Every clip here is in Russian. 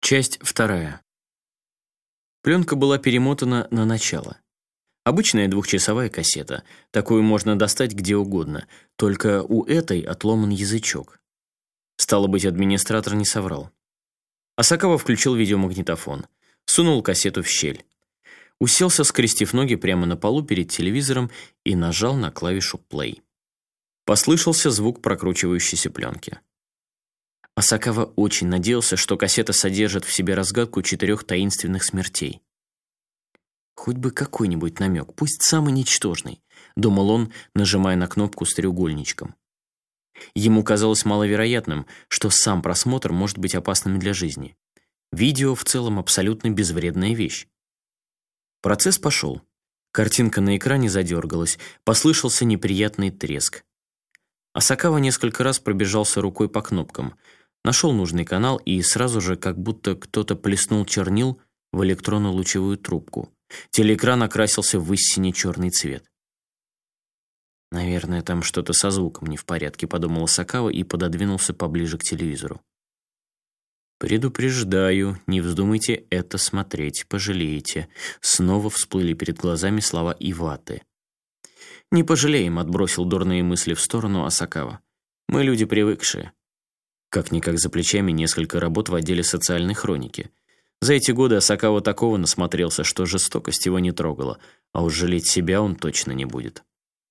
Часть вторая. Пленка была перемотана на начало. Обычная двухчасовая кассета. Такую можно достать где угодно, только у этой отломан язычок. Стало быть, администратор не соврал. Асакава включил видеомагнитофон, сунул кассету в щель. Уселся, скрестив ноги прямо на полу перед телевизором и нажал на клавишу play. Послышался звук прокручивающейся пленки. Асакава очень надеялся, что кассета содержит в себе разгадку 4 таинственных смертей. «Хоть бы какой-нибудь намек, пусть самый ничтожный», — думал он, нажимая на кнопку с треугольничком. Ему казалось маловероятным, что сам просмотр может быть опасным для жизни. Видео в целом абсолютно безвредная вещь. Процесс пошел. Картинка на экране задергалась, послышался неприятный треск. Асакава несколько раз пробежался рукой по кнопкам, нашел нужный канал и сразу же, как будто кто-то плеснул чернил в электронно-лучевую трубку. Телеэкран окрасился в сине-черный цвет. «Наверное, там что-то со звуком не в порядке», — подумал Асакава и пододвинулся поближе к телевизору. «Предупреждаю, не вздумайте это смотреть, пожалеете». Снова всплыли перед глазами слова Иваты. «Не пожалеем», — отбросил дурные мысли в сторону Асакава. «Мы люди привыкшие». Как-никак за плечами несколько работ в отделе социальной хроники. За эти годы Асакава такого насмотрелся, что жестокость его не трогала, а уж жалеть себя он точно не будет.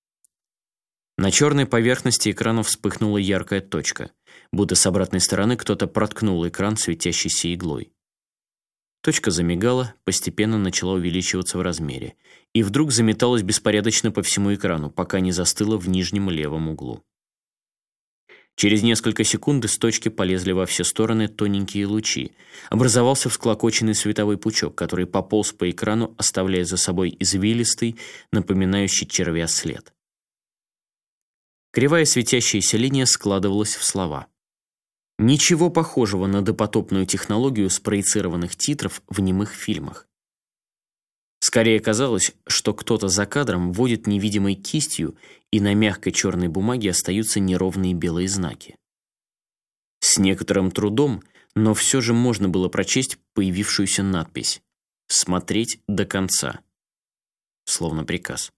На черной поверхности экрана вспыхнула яркая точка, будто с обратной стороны кто-то проткнул экран светящейся иглой. Точка замигала, постепенно начала увеличиваться в размере, и вдруг заметалась беспорядочно по всему экрану, пока не застыла в нижнем левом углу. Через несколько секунд из точки полезли во все стороны тоненькие лучи. Образовался всклокоченный световой пучок, который пополз по экрану, оставляя за собой извилистый, напоминающий червя след. Кривая светящаяся линия складывалась в слова. Ничего похожего на допотопную технологию спроецированных титров в немых фильмах. Скорее казалось, что кто-то за кадром водит невидимой кистью, и на мягкой черной бумаге остаются неровные белые знаки. С некоторым трудом, но все же можно было прочесть появившуюся надпись «Смотреть до конца», словно приказ.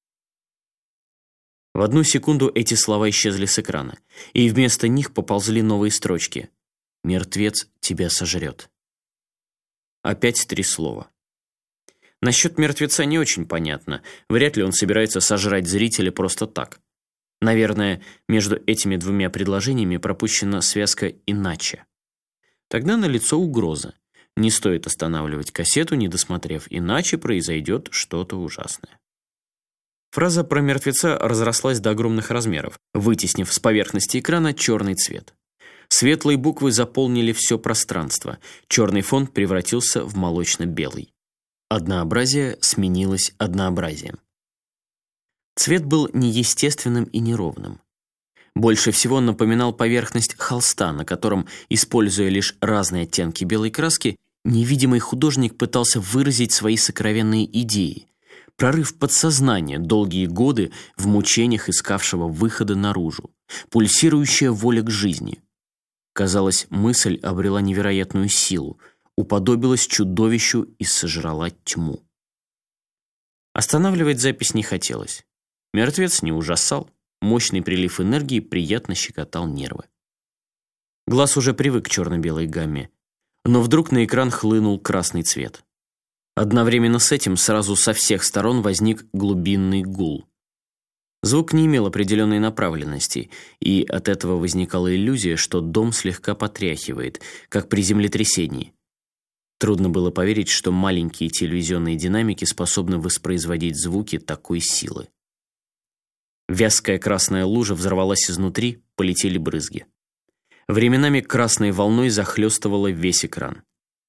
В одну секунду эти слова исчезли с экрана, и вместо них поползли новые строчки. «Мертвец тебя сожрет». Опять 3 слова. Насчет мертвеца не очень понятно. Вряд ли он собирается сожрать зрителя просто так. Наверное, между этими 2 предложениями пропущена связка «иначе». Тогда налицо угроза. Не стоит останавливать кассету, не досмотрев, иначе произойдет что-то ужасное. Фраза про мертвеца разрослась до огромных размеров, вытеснив с поверхности экрана черный цвет. Светлые буквы заполнили все пространство. Черный фон превратился в молочно-белый. Однообразие сменилось однообразием. Цвет был неестественным и неровным. Больше всего он напоминал поверхность холста, на котором, используя лишь разные оттенки белой краски, невидимый художник пытался выразить свои сокровенные идеи. Прорыв подсознания, долгие годы в мучениях искавшего выхода наружу, пульсирующая воля к жизни. Казалось, мысль обрела невероятную силу, уподобилась чудовищу и сожрала тьму. Останавливать запись не хотелось. Мертвец не ужасал, мощный прилив энергии приятно щекотал нервы. Глаз уже привык к черно-белой гамме, но вдруг на экран хлынул красный цвет. Одновременно с этим сразу со всех сторон возник глубинный гул. Звук не имел определенной направленности, и от этого возникала иллюзия, что дом слегка потряхивает, как при землетрясении. Трудно было поверить, что маленькие телевизионные динамики способны воспроизводить звуки такой силы. Вязкая красная лужа взорвалась изнутри, полетели брызги. Временами красной волной захлестывала весь экран.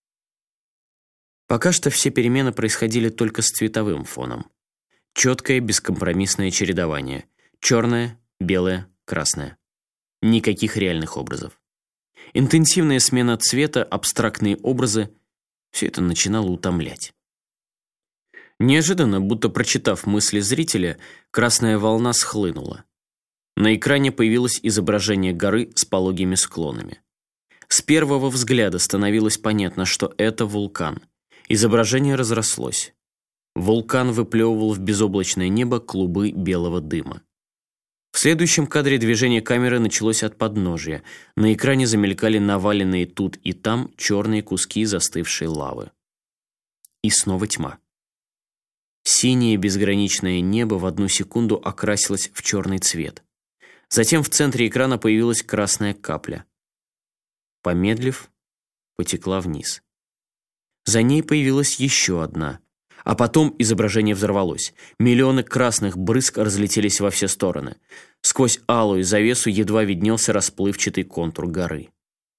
Пока что все перемены происходили только с цветовым фоном. Четкое, бескомпромиссное чередование. Черное, белое, красное. Никаких реальных образов. Интенсивная смена цвета, абстрактные образы – все это начинало утомлять. Неожиданно, будто прочитав мысли зрителя, красная волна схлынула. На экране появилось изображение горы с пологими склонами. С первого взгляда становилось понятно, что это вулкан. Изображение разрослось. Вулкан выплевывал в безоблачное небо клубы белого дыма. В следующем кадре движение камеры началось от подножия. На экране замелькали наваленные тут и там черные куски застывшей лавы. И снова тьма. Синее безграничное небо в одну секунду окрасилось в черный цвет. Затем в центре экрана появилась красная капля. Помедлив, потекла вниз. За ней появилась еще одна. А потом изображение взорвалось. Миллионы красных брызг разлетелись во все стороны. Сквозь алую завесу едва виднелся расплывчатый контур горы.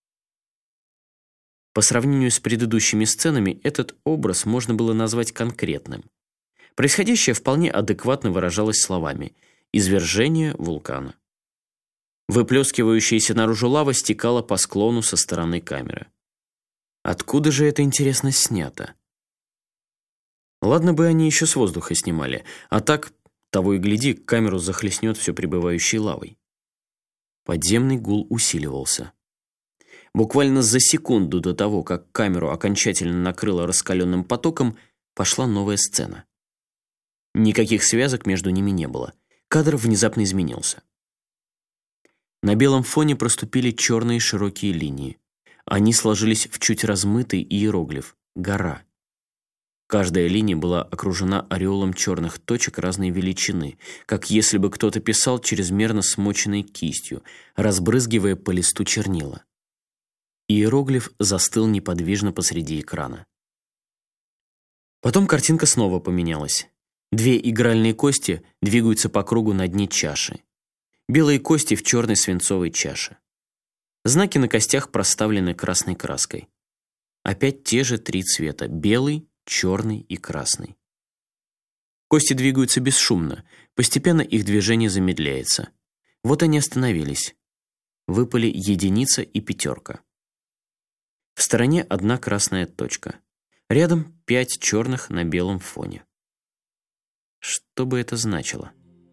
По сравнению с предыдущими сценами, этот образ можно было назвать конкретным. Происходящее вполне адекватно выражалось словами «извержение вулкана». Выплескивающаяся наружу лава стекала по склону со стороны камеры. Откуда же это, интересно, снято? Ладно бы они еще с воздуха снимали, а так, того и гляди, камеру захлестнет все прибывающей лавой. Подземный гул усиливался. Буквально за секунду до того, как камеру окончательно накрыло раскаленным потоком, пошла новая сцена. Никаких связок между ними не было. Кадр внезапно изменился. На белом фоне проступили черные широкие линии. Они сложились в чуть размытый иероглиф – гора. Каждая линия была окружена ореолом черных точек разной величины, как если бы кто-то писал чрезмерно смоченной кистью, разбрызгивая по листу чернила. Иероглиф застыл неподвижно посреди экрана. Потом картинка снова поменялась. Две игральные кости двигаются по кругу на дне чаши. Белые кости в черной свинцовой чаше. Знаки на костях проставлены красной краской. Опять те же три цвета – белый, черный и красный. Кости двигаются бесшумно, постепенно их движение замедляется. Вот они остановились. Выпали единица и пятерка. В стороне одна красная точка. Рядом 5 черных на белом фоне. Что бы это значило?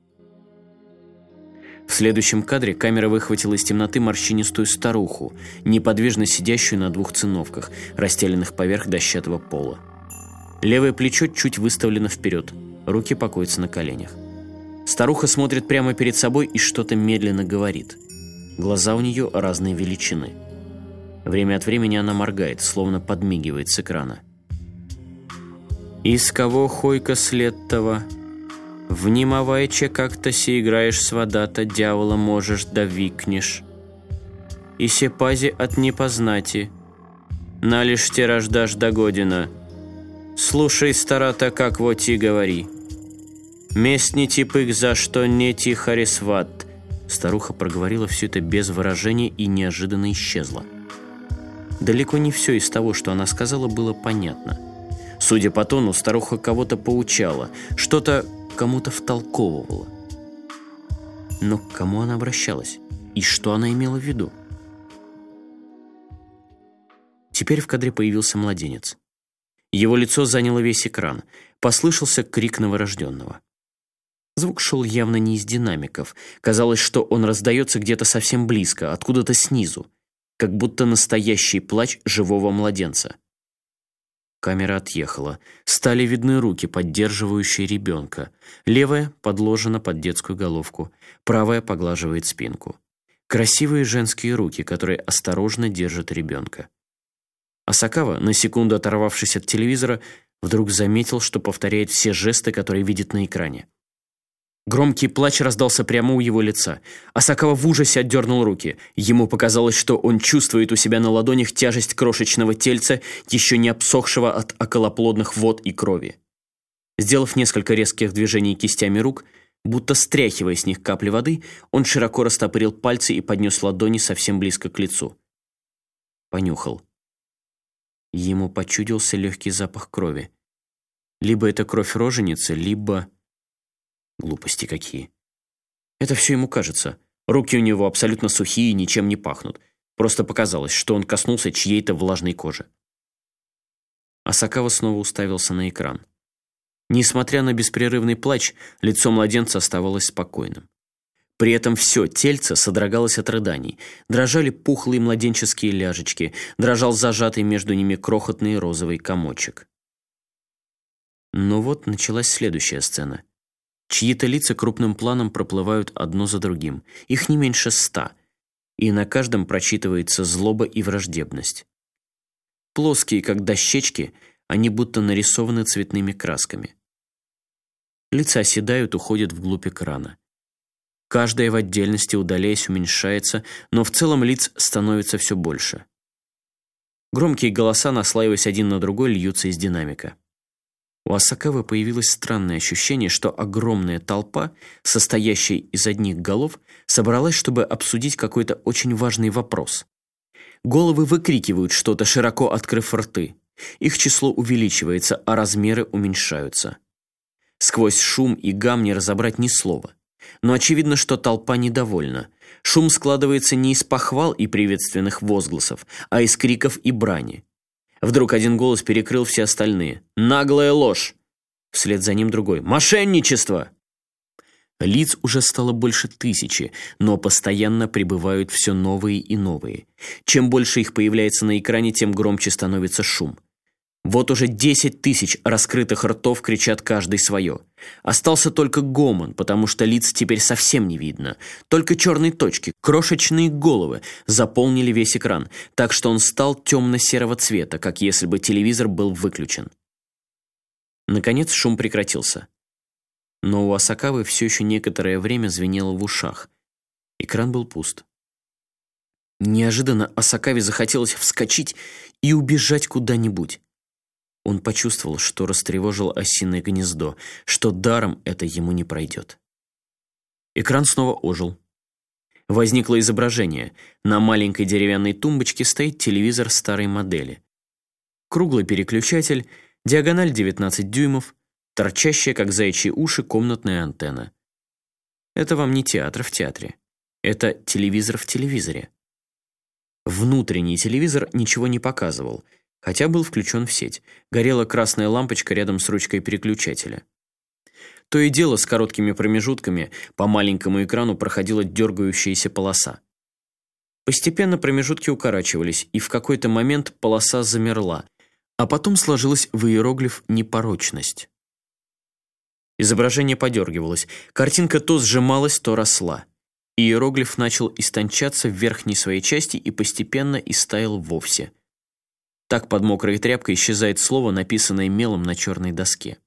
В следующем кадре камера выхватила из темноты морщинистую старуху, неподвижно сидящую на 2 циновках, расстеленных поверх дощатого пола. Левое плечо чуть выставлено вперед, руки покоятся на коленях. Старуха смотрит прямо перед собой и что-то медленно говорит. Глаза у нее разной величины. Время от времени она моргает, словно подмигивает с экрана. «Из кого хойка след того? Внимавайче, как-то си играешь с вода-то, дьявола можешь да викнешь. И се пази от непознати. Налишь те рождашь до година. Слушай, стара-то, как вот и говори. Местни типык за что не тихарисват». Старуха проговорила все это без выражения и неожиданно исчезла. Далеко не все из того, что она сказала, было понятно. Судя по тону, старуха кого-то поучала, что-то кому-то втолковывала. Но к кому она обращалась? И что она имела в виду? Теперь в кадре появился младенец. Его лицо заняло весь экран. Послышался крик новорожденного. Звук шел явно не из динамиков. Казалось, что он раздается где-то совсем близко, откуда-то снизу, как будто настоящий плач живого младенца. Камера отъехала. Стали видны руки, поддерживающие ребенка. Левая подложена под детскую головку, правая поглаживает спинку. Красивые женские руки, которые осторожно держат ребенка. Асакава, на секунду оторвавшись от телевизора, вдруг заметил, что повторяет все жесты, которые видит на экране. Громкий плач раздался прямо у его лица. Асакава в ужасе отдернул руки. Ему показалось, что он чувствует у себя на ладонях тяжесть крошечного тельца, еще не обсохшего от околоплодных вод и крови. Сделав несколько резких движений кистями рук, будто стряхивая с них капли воды, он широко растопырил пальцы и поднес ладони совсем близко к лицу. Понюхал. Ему почудился легкий запах крови. Либо это кровь роженицы, либо... Глупости какие. Это все ему кажется. Руки у него абсолютно сухие и ничем не пахнут. Просто показалось, что он коснулся чьей-то влажной кожи. Асакава снова уставился на экран. Несмотря на беспрерывный плач, лицо младенца оставалось спокойным. При этом все тельце содрогалось от рыданий. Дрожали пухлые младенческие ляжечки, дрожал зажатый между ними крохотный розовый комочек. Но вот началась следующая сцена. Чьи-то лица крупным планом проплывают одно за другим. Их не меньше 100, и на каждом прочитывается злоба и враждебность. Плоские, как дощечки, они будто нарисованы цветными красками. Лица оседают, уходят вглубь экрана. Каждая в отдельности, удаляясь, уменьшается, но в целом лиц становится все больше. Громкие голоса, наслаиваясь один на другой, льются из динамика. У Асакавы появилось странное ощущение, что огромная толпа, состоящая из одних голов, собралась, чтобы обсудить какой-то очень важный вопрос. Головы выкрикивают что-то, широко открыв рты. Их число увеличивается, а размеры уменьшаются. Сквозь шум и гам не разобрать ни слова. Но очевидно, что толпа недовольна. Шум складывается не из похвал и приветственных возгласов, а из криков и брани. Вдруг один голос перекрыл все остальные. «Наглая ложь!» Вслед за ним другой. «Мошенничество!» Лиц уже стало больше 1000, но постоянно прибывают все новые и новые. Чем больше их появляется на экране, тем громче становится шум. Вот уже 10 000 раскрытых ртов кричат каждый свое. Остался только гомон, потому что лиц теперь совсем не видно. Только черные точки, крошечные головы заполнили весь экран, так что он стал темно-серого цвета, как если бы телевизор был выключен. Наконец шум прекратился. Но у Асакавы все еще некоторое время звенело в ушах. Экран был пуст. Неожиданно Асакаве захотелось вскочить и убежать куда-нибудь. Он почувствовал, что растревожил осиное гнездо, что даром это ему не пройдет. Экран снова ожил. Возникло изображение. На маленькой деревянной тумбочке стоит телевизор старой модели. Круглый переключатель, диагональ 19 дюймов, торчащая, как заячьи уши, комнатная антенна. Это вам не театр в театре. Это телевизор в телевизоре. Внутренний телевизор ничего не показывал, хотя был включен в сеть. Горела красная лампочка рядом с ручкой переключателя. То и дело с короткими промежутками по маленькому экрану проходила дергающаяся полоса. Постепенно промежутки укорачивались, и в какой-то момент полоса замерла, а потом сложилась в иероглиф «непорочность». Изображение подергивалось, картинка то сжималась, то росла. Иероглиф начал истончаться в верхней своей части и постепенно истаял вовсе. Так под мокрой тряпкой исчезает слово, написанное мелом на черной доске.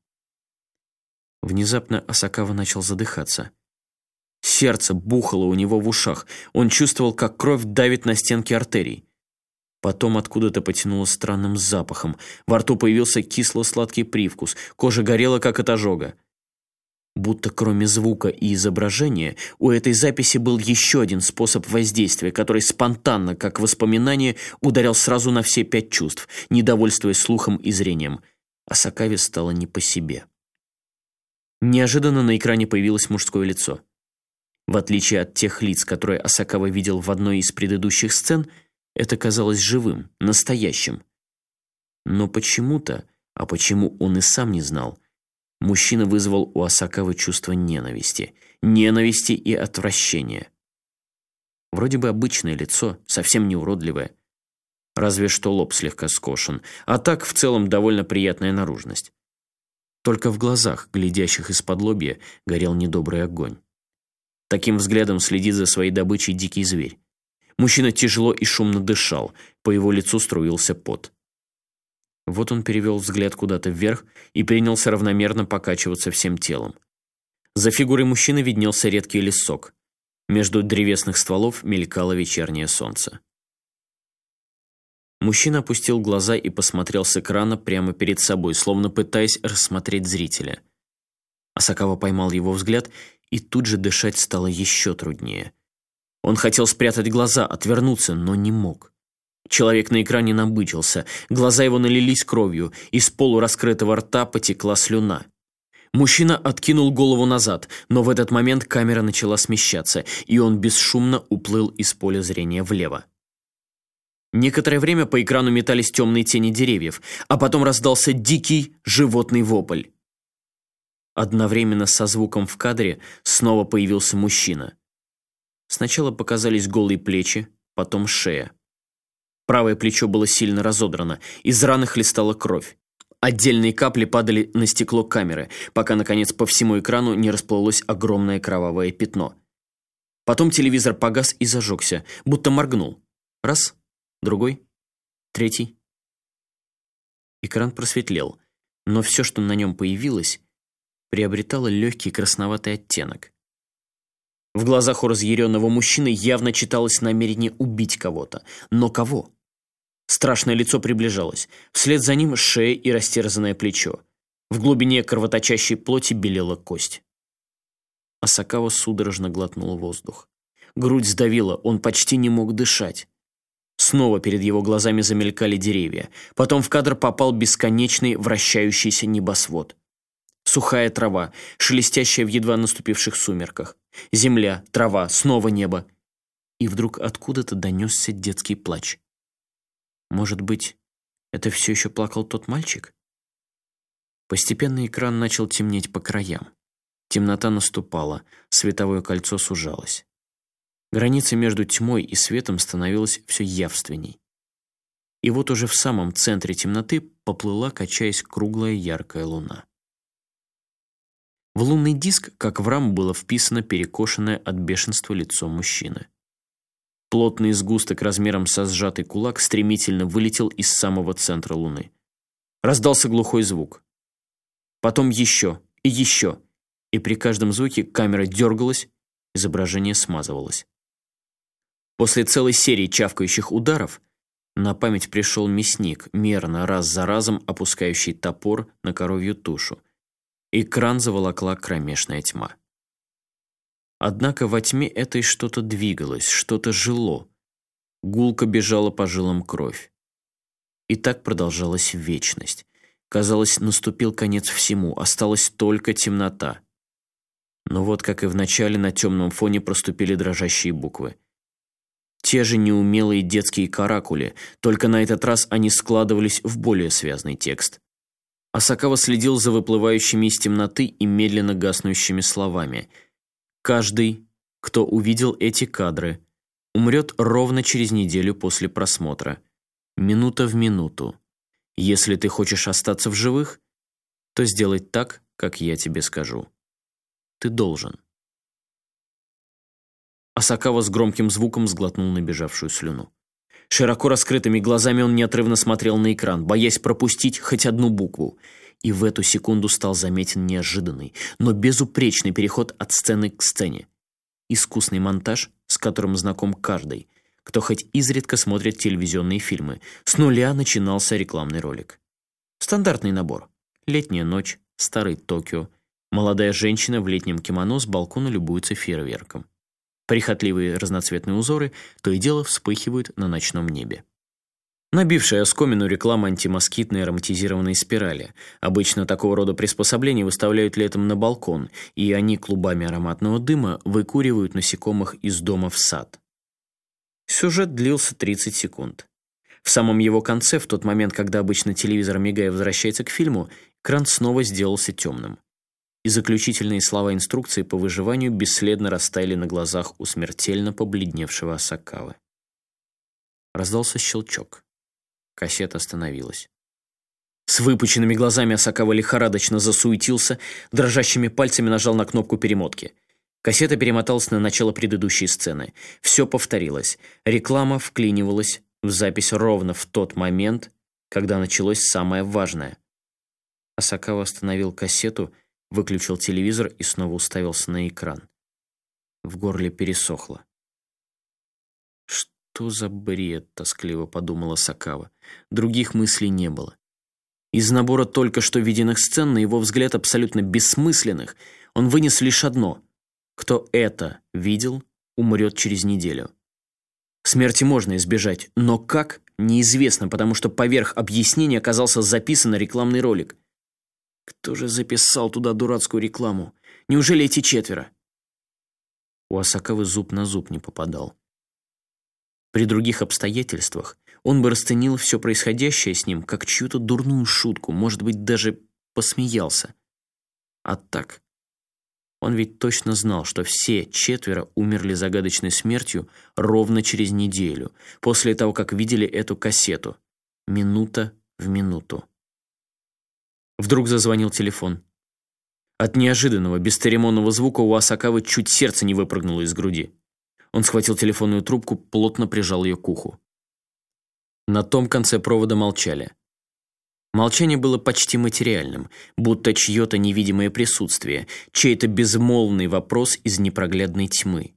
Внезапно Асакава начал задыхаться. Сердце бухало у него в ушах. Он чувствовал, как кровь давит на стенки артерий. Потом откуда-то потянуло странным запахом. Во рту появился кисло-сладкий привкус. Кожа горела, как от ожога. Будто кроме звука и изображения, у этой записи был еще один способ воздействия, который спонтанно, как воспоминание, ударял сразу на все 5 чувств, недовольствуясь слухом и зрением. Асакаве стало не по себе. Неожиданно на экране появилось мужское лицо. В отличие от тех лиц, которые Асакава видел в одной из предыдущих сцен, это казалось живым, настоящим. Но почему-то, а почему он и сам не знал, мужчина вызвал у Асакавы чувство ненависти. Ненависти и отвращения. Вроде бы обычное лицо, совсем не уродливое. Разве что лоб слегка скошен, а так в целом довольно приятная наружность. Только в глазах, глядящих из-под лобья, горел недобрый огонь. Таким взглядом следит за своей добычей дикий зверь. Мужчина тяжело и шумно дышал, по его лицу струился пот. Вот он перевел взгляд куда-то вверх и принялся равномерно покачиваться всем телом. За фигурой мужчины виднелся редкий лесок. Между древесных стволов мелькало вечернее солнце. Мужчина опустил глаза и посмотрел с экрана прямо перед собой, словно пытаясь рассмотреть зрителя. Асакава поймал его взгляд, и тут же дышать стало еще труднее. Он хотел спрятать глаза, отвернуться, но не мог. Человек на экране набычился, глаза его налились кровью, из полураскрытого рта потекла слюна. Мужчина откинул голову назад, но в этот момент камера начала смещаться, и он бесшумно уплыл из поля зрения влево. Некоторое время по экрану метались темные тени деревьев, а потом раздался дикий животный вопль. Одновременно со звуком в кадре снова появился мужчина. Сначала показались голые плечи, потом шея. Правое плечо было сильно разодрано, из раны хлестала кровь. Отдельные капли падали на стекло камеры, пока, наконец, по всему экрану не расплылось огромное кровавое пятно. Потом телевизор погас и зажегся, будто моргнул. Раз, другой, третий. Экран просветлел, но все, что на нем появилось, приобретало легкий красноватый оттенок. В глазах у разъяренного мужчины явно читалось намерение убить кого-то. Но кого? Страшное лицо приближалось. Вслед за ним шея и растерзанное плечо. В глубине кровоточащей плоти белела кость. Асакава судорожно глотнул воздух. Грудь сдавила, он почти не мог дышать. Снова перед его глазами замелькали деревья. Потом в кадр попал бесконечный вращающийся небосвод. Сухая трава, шелестящая в едва наступивших сумерках. Земля, трава, снова небо. И вдруг откуда-то донесся детский плач. Может быть, это все еще плакал тот мальчик? Постепенно экран начал темнеть по краям. Темнота наступала, световое кольцо сужалось. Граница между тьмой и светом становилась все явственней. И вот уже в самом центре темноты поплыла, качаясь, круглая яркая луна. В лунный диск, как в раму, было вписано перекошенное от бешенства лицо мужчины. Плотный сгусток размером со сжатый кулак стремительно вылетел из самого центра луны. Раздался глухой звук. Потом еще, и при каждом звуке камера дергалась, изображение смазывалось. После целой серии чавкающих ударов на память пришел мясник, мерно раз за разом опускающий топор на коровью тушу. Экран заволокла кромешная тьма. Однако во тьме этой что-то двигалось, что-то жило. Гулко бежала по жилам кровь. И так продолжалась вечность. Казалось, наступил конец всему, осталась только темнота. Но вот, как и в начале, на темном фоне проступили дрожащие буквы. Те же неумелые детские каракули, только на этот раз они складывались в более связный текст. Асакава следил за выплывающими из темноты и медленно гаснущими словами. «Каждый, кто увидел эти кадры, умрет ровно через неделю после просмотра. Минута в минуту. Если ты хочешь остаться в живых, то сделай так, как я тебе скажу. Ты должен». Асакава с громким звуком сглотнул набежавшую слюну. Широко раскрытыми глазами он неотрывно смотрел на экран, боясь пропустить хоть одну букву. И в эту секунду стал заметен неожиданный, но безупречный переход от сцены к сцене. Искусный монтаж, с которым знаком каждый, кто хоть изредка смотрит телевизионные фильмы. С нуля начинался рекламный ролик. Стандартный набор. Летняя ночь, старый Токио. Молодая женщина в летнем кимоно с балкона любуется фейерверком. Прихотливые разноцветные узоры то и дело вспыхивают на ночном небе. Набившая оскомину реклама антимоскитной ароматизированной спирали. Обычно такого рода приспособления выставляют летом на балкон, и они клубами ароматного дыма выкуривают насекомых из дома в сад. Сюжет длился 30 секунд. В самом его конце, в тот момент, когда обычно телевизор, мигая, возвращается к фильму, экран снова сделался темным. И заключительные слова инструкции по выживанию бесследно растаяли на глазах у смертельно побледневшего Асакавы. Раздался щелчок. Кассета остановилась. С выпученными глазами Асакава лихорадочно засуетился, дрожащими пальцами нажал на кнопку перемотки. Кассета перемоталась на начало предыдущей сцены. Все повторилось. Реклама вклинивалась в запись ровно в тот момент, когда началось самое важное. Асакава остановил кассету, выключил телевизор и снова уставился на экран. В горле пересохло. «Что за бред?» — тоскливо подумала Асакава. Других мыслей не было. Из набора только что виденных сцен, на его взгляд абсолютно бессмысленных, он вынес лишь одно. Кто это видел, умрет через неделю. Смерти можно избежать, но как — неизвестно, потому что поверх объяснения оказался записан рекламный ролик. Кто же записал туда дурацкую рекламу? Неужели эти четверо? У Асакавы зуб на зуб не попадал. При других обстоятельствах он бы расценил все происходящее с ним как чью-то дурную шутку, может быть, даже посмеялся. А так... Он ведь точно знал, что все 4 умерли загадочной смертью ровно через неделю, после того, как видели эту кассету. Минута в минуту. Вдруг зазвонил телефон. От неожиданного, бесцеремонного звука у Асакавы чуть сердце не выпрыгнуло из груди. Он схватил телефонную трубку, плотно прижал ее к уху. На том конце провода молчали. Молчание было почти материальным, будто чье-то невидимое присутствие, чей-то безмолвный вопрос из непроглядной тьмы.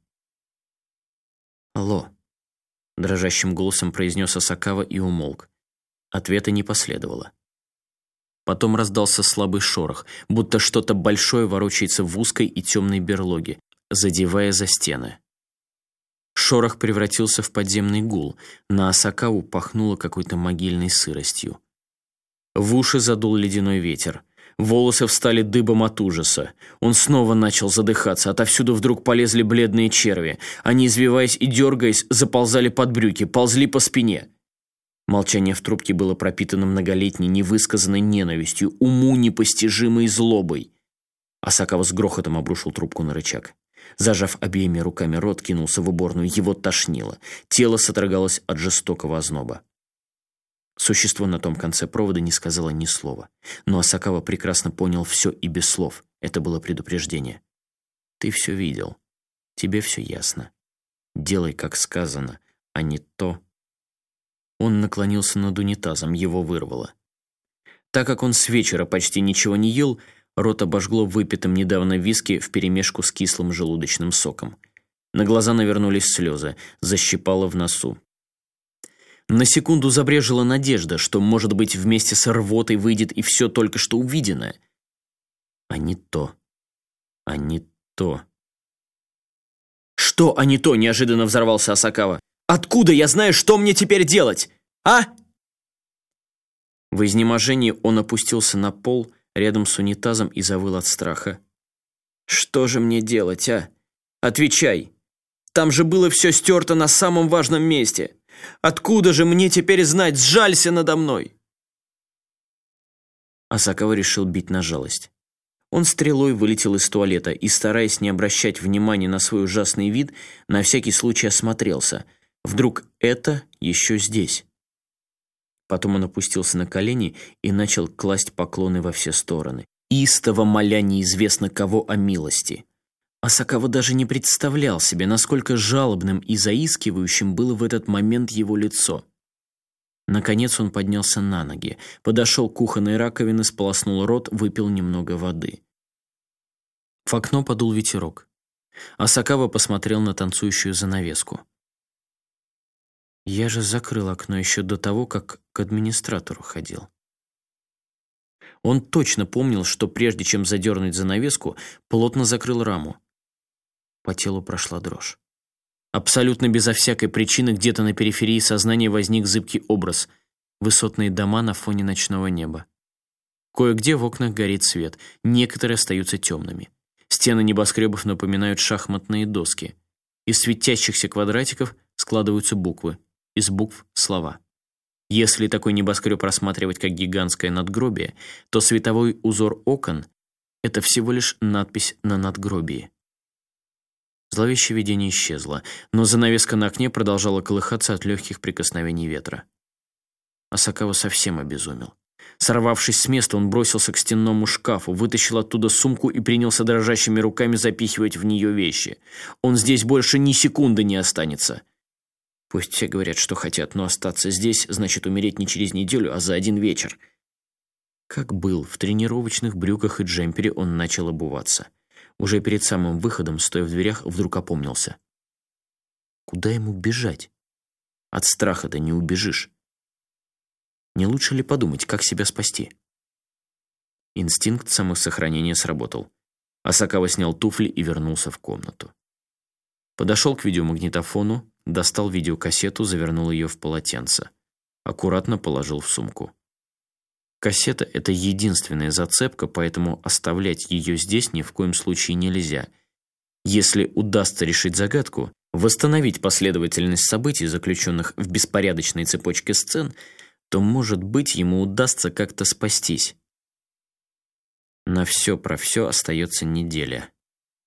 «Алло», — дрожащим голосом произнес Асакава и умолк. Ответа не последовало. Потом раздался слабый шорох, будто что-то большое ворочается в узкой и темной берлоге, задевая за стены. Шорох превратился в подземный гул, на Асакаву пахнуло какой-то могильной сыростью. В уши задул ледяной ветер. Волосы встали дыбом от ужаса. Он снова начал задыхаться. Отовсюду вдруг полезли бледные черви. Они, извиваясь и дергаясь, заползали под брюки, ползли по спине. Молчание в трубке было пропитано многолетней невысказанной ненавистью, уму непостижимой злобой. Асакава с грохотом обрушил трубку на рычаг. Зажав обеими руками рот, кинулся в уборную. Его тошнило. Тело содрогалось от жестокого озноба. Существо на том конце провода не сказало ни слова. Но Асакава прекрасно понял все и без слов. Это было предупреждение. «Ты все видел. Тебе все ясно. Делай, как сказано, а не то». Он наклонился над унитазом, его вырвало. Так как он с вечера почти ничего не ел, рот обожгло выпитым недавно виски вперемешку с кислым желудочным соком. На глаза навернулись слезы, защипало в носу. На секунду забрежила надежда, что, может быть, вместе с рвотой выйдет и все только что увиденное. А не то. А не то. «Что, а не то?» – неожиданно взорвался Асакава. «Откуда я знаю, что мне теперь делать? А?» В изнеможении он опустился на пол рядом с унитазом и завыл от страха. «Что же мне делать, а? Отвечай! Там же было все стерто на самом важном месте! Откуда же мне теперь знать? Сжалься надо мной!» Асакава решил бить на жалость. Он стрелой вылетел из туалета и, стараясь не обращать внимания на свой ужасный вид, на всякий случай осмотрелся. Вдруг это еще здесь. Потом он опустился на колени и начал класть поклоны во все стороны, истово моля неизвестно кого о милости. Асакава даже не представлял себе, насколько жалобным и заискивающим было в этот момент его лицо. Наконец он поднялся на ноги, подошел к кухонной раковине, сполоснул рот, выпил немного воды. В окно подул ветерок. Асакава посмотрел на танцующую занавеску. «Я же закрыл окно еще до того, как к администратору ходил». Он точно помнил, что прежде чем задернуть занавеску, плотно закрыл раму. По телу прошла дрожь. Абсолютно безо всякой причины где-то на периферии сознания возник зыбкий образ. Высотные дома на фоне ночного неба. Кое-где в окнах горит свет, некоторые остаются темными. Стены небоскребов напоминают шахматные доски. Из светящихся квадратиков складываются буквы, из букв — слова. Если такой небоскреб рассматривать как гигантское надгробие, то световой узор окон — это всего лишь надпись на надгробии. Зловещее видение исчезло, но занавеска на окне продолжала колыхаться от легких прикосновений ветра. Асакава совсем обезумел. Сорвавшись с места, он бросился к стенному шкафу, вытащил оттуда сумку и принялся дрожащими руками запихивать в нее вещи. Он здесь больше ни секунды не останется. Пусть все говорят, что хотят, но остаться здесь значит умереть не через неделю, а за один вечер. Как был, в тренировочных брюках и джемпере он начал обуваться. Уже перед самым выходом, стоя в дверях, вдруг опомнился. Куда ему бежать? От страха-то не убежишь. Не лучше ли подумать, как себя спасти? Инстинкт самосохранения сработал. Асакава снял туфли и вернулся в комнату. Подошел к видеомагнитофону, достал видеокассету, завернул ее в полотенце. Аккуратно положил в сумку. Кассета — это единственная зацепка, поэтому оставлять ее здесь ни в коем случае нельзя. Если удастся решить загадку, восстановить последовательность событий, заключенных в беспорядочной цепочке сцен, то, может быть, ему удастся как-то спастись. На все про все остается неделя.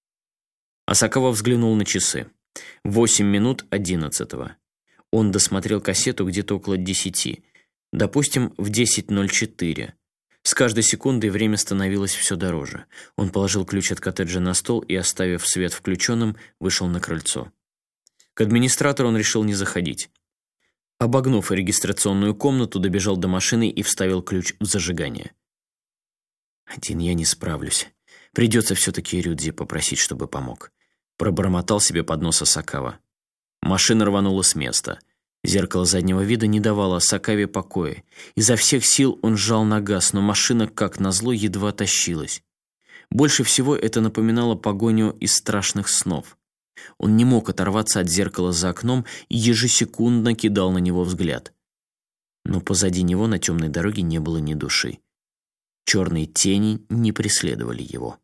Асакава взглянул на часы. 8 минут 11. Он досмотрел кассету где-то около 10. Допустим, в 10:04. С каждой секундой время становилось все дороже. Он положил ключ от коттеджа на стол и, оставив свет включенным, вышел на крыльцо. К администратору он решил не заходить. Обогнув регистрационную комнату, добежал до машины и вставил ключ в зажигание. «Один я не справлюсь. Придется все-таки Рюдзи попросить, чтобы помог», — пробормотал себе под нос Асакава. Машина рванула с места. Зеркало заднего вида не давало Асакаве покоя. Изо всех сил он сжал на газ, но машина, как назло, едва тащилась. Больше всего это напоминало погоню из страшных снов. Он не мог оторваться от зеркала за окном и ежесекундно кидал на него взгляд. Но позади него на темной дороге не было ни души. Черные тени не преследовали его.